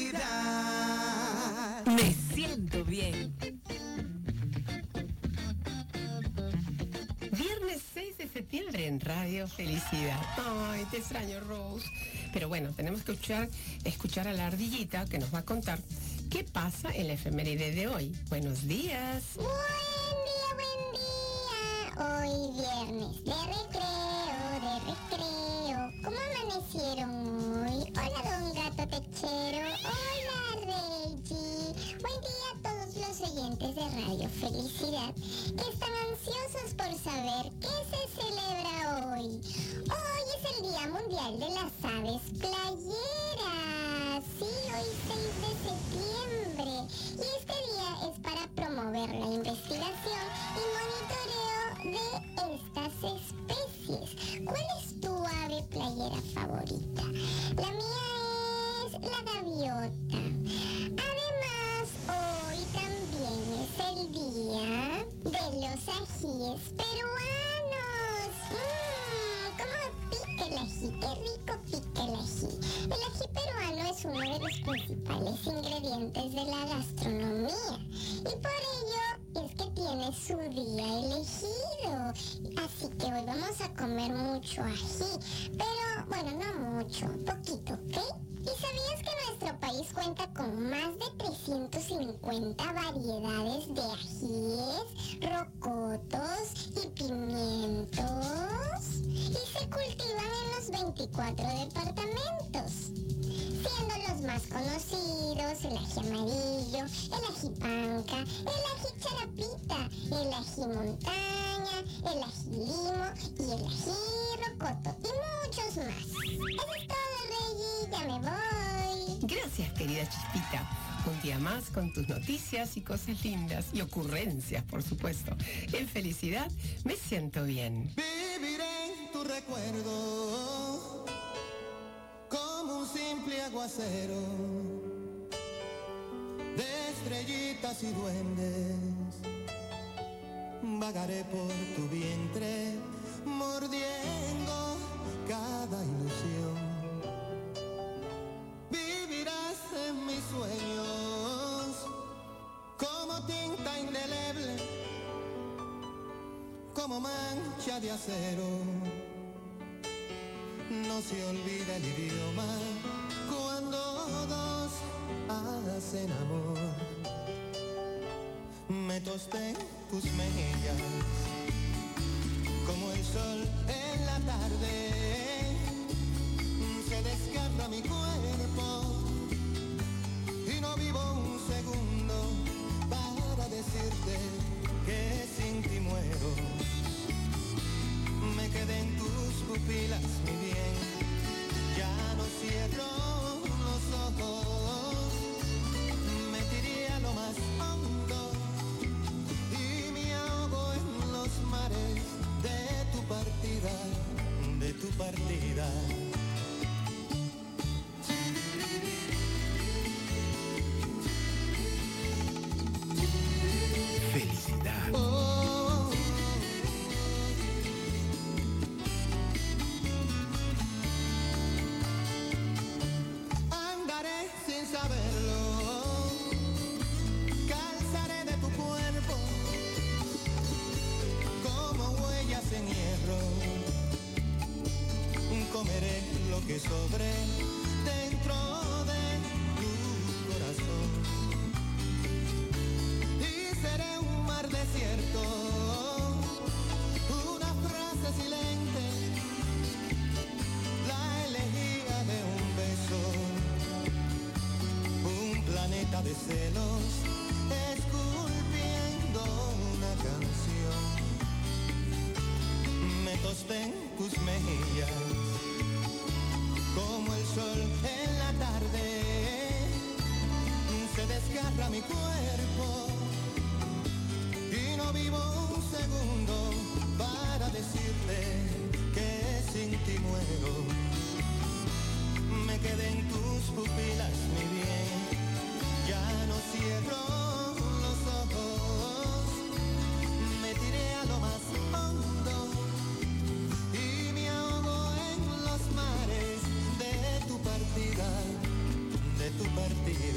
felicidad. Me siento bien. Viernes 6 de septiembre en Radio Felicidad. Ay, te extraño, Rose. Pero bueno, tenemos que escuchar a la ardillita que nos va a contar qué pasa en la efeméride de hoy. Buenos días. Buen día. Hoy viernes de recreo. ¿Cómo amanecieron hoy? Hola, don Gato Techero. Hola, Reggie. Buen día a todos los oyentes de Radio Felicidad que están ansiosos por saber qué se celebra hoy. Hoy es el Día Mundial de las Aves Playeras. Sí, hoy 6 de septiembre. Y este día es para promover la investigación y monitoreo de estas especies. ¿Cuál es tu ave playera favorita? La mía es la gaviota. Además, hoy también es el día de los ajíes peruanos. ¿Cómo pica el ají? Qué rico pica el ají. El ají peruano es uno de los principales ingredientes de la gastronomía y por ello es que tiene su día elegido. Así que hoy vamos a comer mucho ají, pero bueno, no mucho, poquito, ¿ok? ¿Y sabías que nuestro país cuenta con más de 350 variedades de ajíes, rocotos y pimientos? Y se cultivan en los 24 departamentos, siendo los más conocidos el ají amarillo, el ají panca, el ají charapita, el ají montaña, el ají limo y el ají rocoto y muchos más. Eso es todo, Reggie, ya me voy. Gracias, querida Chispita. Un día más con tus noticias y cosas lindas y ocurrencias, por supuesto. En felicidad me siento bien. Viviré en tu recuerdo como un simple aguacero de estrellitas y duendes. Vagaré por tu vientre mordiendo cada ilusión. Vivirás en mis sueños como tinta indeleble, como mancha de acero. No se olvida el idioma cuando dos hacen amor. Me tosté tus mejillas como el sol en la tarde. Se desgarra mi cuerpo y no vivo un segundo para decirte que sin ti muero. Me quedé en tus pupilas, mi bien, ya no cierro los ojos. Me tiré a lo más hondo y me ahogo en los mares de tu partida, de tu partida. Felicidad. Andaré sin saberlo, calzaré de tu cuerpo como huellas en hierro. Comeré lo que sobre dentro de tu corazón. Y seré un mar desierto, una frase silente, la elegía de un beso, un planeta de celos, esculpiendo una canción. Me tosté en tus mejillas como el sol en la tarde. Se desgarra mi cuerpo y no vivo un segundo para decirte que sin ti muero. Me quedé en tus pupilas, mi bien, ya no cierro los ojos. Me tiré a lo más hondo y me ahogo en los mares de tu partida, de tu partida.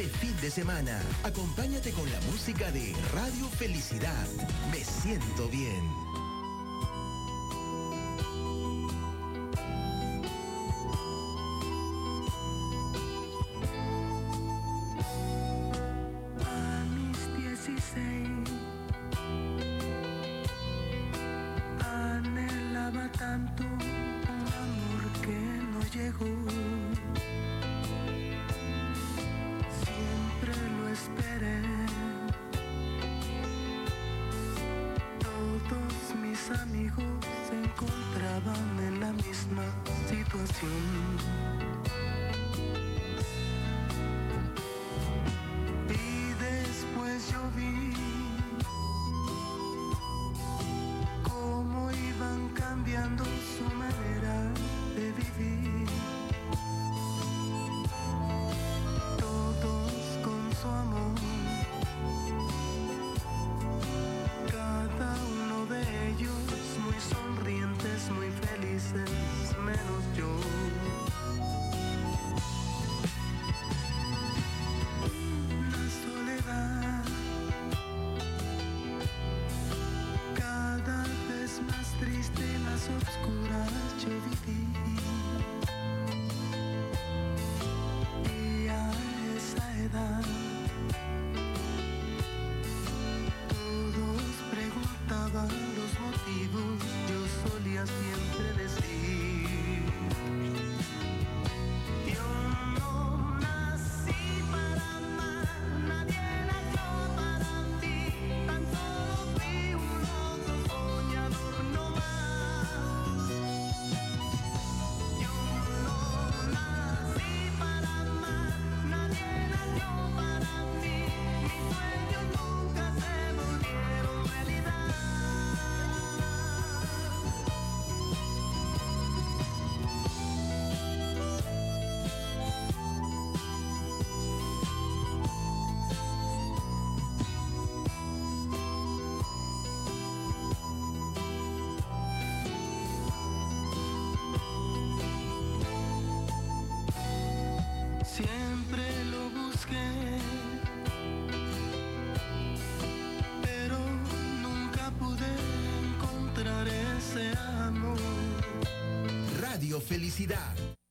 este fin de semana. Acompáñate con la música de Radio Felicidad. Me siento bien. A mis 16 anhelaba tanto un amor que no llegó. Siempre lo esperé. Todos mis amigos se encontraban en la misma situación. Y después yo vi cómo iban cambiando su manera de vivir. Todos con su amor, cada uno de ellos muy sonrientes, muy felices, menos yo. La soledad cada vez más triste, más oscura yo viví. Y a esa edad todos preguntaban los motivos, yo solía siempre decir: yo no nací para amar, nadie nació para mí, tan solo fui un loco soñador no más. Yo no nací para amar, nadie nació para mí, mis sueños nunca se volvieron realidad. Siempre lo busqué, pero nunca pude encontrar ese amor. Radio Felicidad.